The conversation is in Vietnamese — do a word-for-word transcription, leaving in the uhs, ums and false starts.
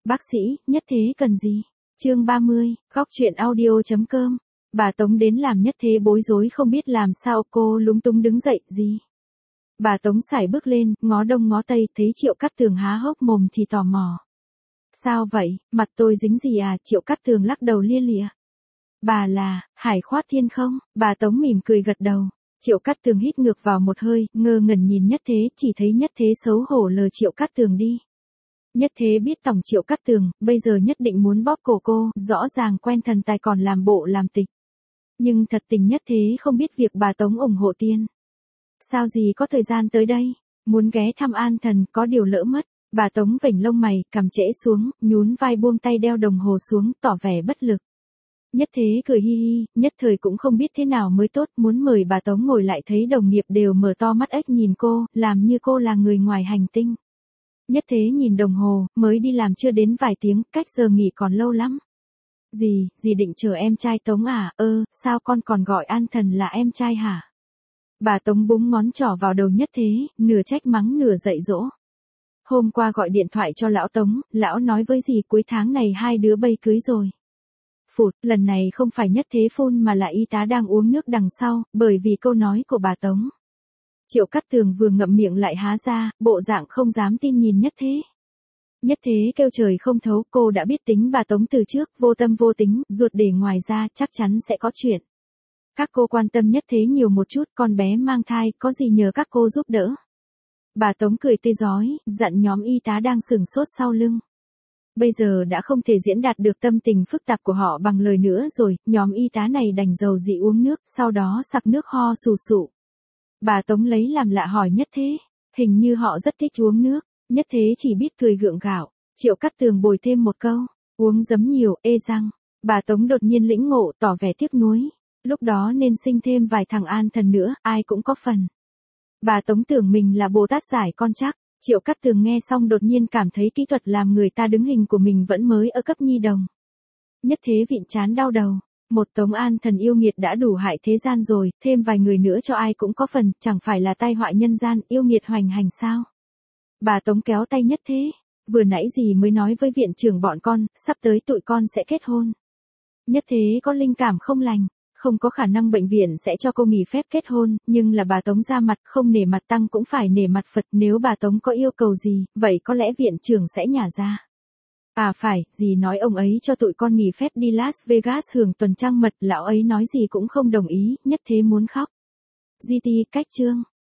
Bác sĩ, nhất thế cần gì? Chương ba mươi, góc truyện audio.com. Bà Tống đến làm nhất thế bối rối không biết làm sao, cô lúng túng đứng dậy, gì? Bà Tống sải bước lên, ngó đông ngó tây, thấy Triệu Cát Tường há hốc mồm thì tò mò. Sao vậy, mặt tôi dính gì à? Triệu Cát Tường lắc đầu lia lịa. Bà là, Hải Khoát Thiên không? Bà Tống mỉm cười gật đầu. Triệu Cát Tường hít ngược vào một hơi, ngơ ngẩn nhìn nhất thế, chỉ thấy nhất thế xấu hổ lờ Triệu Cát Tường đi. Nhất thế biết tổng Triệu Cát Tường, bây giờ nhất định muốn bóp cổ cô, rõ ràng quen thần tài còn làm bộ làm tịch. Nhưng thật tình nhất thế không biết việc bà Tống ủng hộ tiên. Sao gì có thời gian tới đây, muốn ghé thăm An Thần, có điều lỡ mất. Bà Tống vểnh lông mày, cằm trễ xuống, nhún vai buông tay đeo đồng hồ xuống, tỏ vẻ bất lực. Nhất thế cười hi hi, nhất thời cũng không biết thế nào mới tốt, muốn mời bà Tống ngồi lại thấy đồng nghiệp đều mở to mắt ếch nhìn cô, làm như cô là người ngoài hành tinh. Nhất thế nhìn đồng hồ, mới đi làm chưa đến vài tiếng, cách giờ nghỉ còn lâu lắm. Gì, dì định chờ em trai Tống à? Ơ, sao con còn gọi An Thần là em trai hả? Bà Tống búng ngón trỏ vào đầu nhất thế, nửa trách mắng nửa dạy dỗ. Hôm qua gọi điện thoại cho lão Tống, lão nói với dì cuối tháng này hai đứa bay cưới rồi. Phụt, lần này không phải nhất thế phun mà là y tá đang uống nước đằng sau, bởi vì câu nói của bà Tống. Triệu Cát Tường vừa ngậm miệng lại há ra, bộ dạng không dám tin nhìn nhất thế. Nhất thế kêu trời không thấu, cô đã biết tính bà Tống từ trước, vô tâm vô tính, ruột để ngoài ra, chắc chắn sẽ có chuyện. Các cô quan tâm nhất thế nhiều một chút, con bé mang thai, có gì nhờ các cô giúp đỡ. Bà Tống cười tươi rói, dặn nhóm y tá đang sửng sốt sau lưng. Bây giờ đã không thể diễn đạt được tâm tình phức tạp của họ bằng lời nữa rồi, nhóm y tá này đành dầu dị uống nước, sau đó sặc nước ho sù sụ. Bà Tống lấy làm lạ hỏi nhất thế, hình như họ rất thích uống nước, nhất thế chỉ biết cười gượng gạo. Triệu Cát Tường bồi thêm một câu, uống giấm nhiều, ê răng. Bà Tống đột nhiên lĩnh ngộ, tỏ vẻ tiếc nuối, lúc đó nên sinh thêm vài thằng An Thần nữa, ai cũng có phần. Bà Tống tưởng mình là Bồ Tát giải con chắc. Triệu Cát Tường nghe xong đột nhiên cảm thấy kỹ thuật làm người ta đứng hình của mình vẫn mới ở cấp nhi đồng. Nhất thế vịn chán đau đầu. Một Tống An Thần yêu nghiệt đã đủ hại thế gian rồi, thêm vài người nữa cho ai cũng có phần, chẳng phải là tai họa nhân gian, yêu nghiệt hoành hành sao? Bà Tống kéo tay nhất thế. Vừa nãy gì mới nói với viện trưởng bọn con, sắp tới tụi con sẽ kết hôn. Nhất thế có linh cảm không lành. Không có khả năng bệnh viện sẽ cho cô nghỉ phép kết hôn, nhưng là bà Tống ra mặt, không nể mặt tăng cũng phải nể mặt Phật, nếu bà Tống có yêu cầu gì, vậy có lẽ viện trưởng sẽ nhả ra. À phải, dì nói ông ấy cho tụi con nghỉ phép đi Las Vegas hưởng tuần trăng mật, lão ấy nói gì cũng không đồng ý, nhất thế muốn khóc. giê tê cách chương.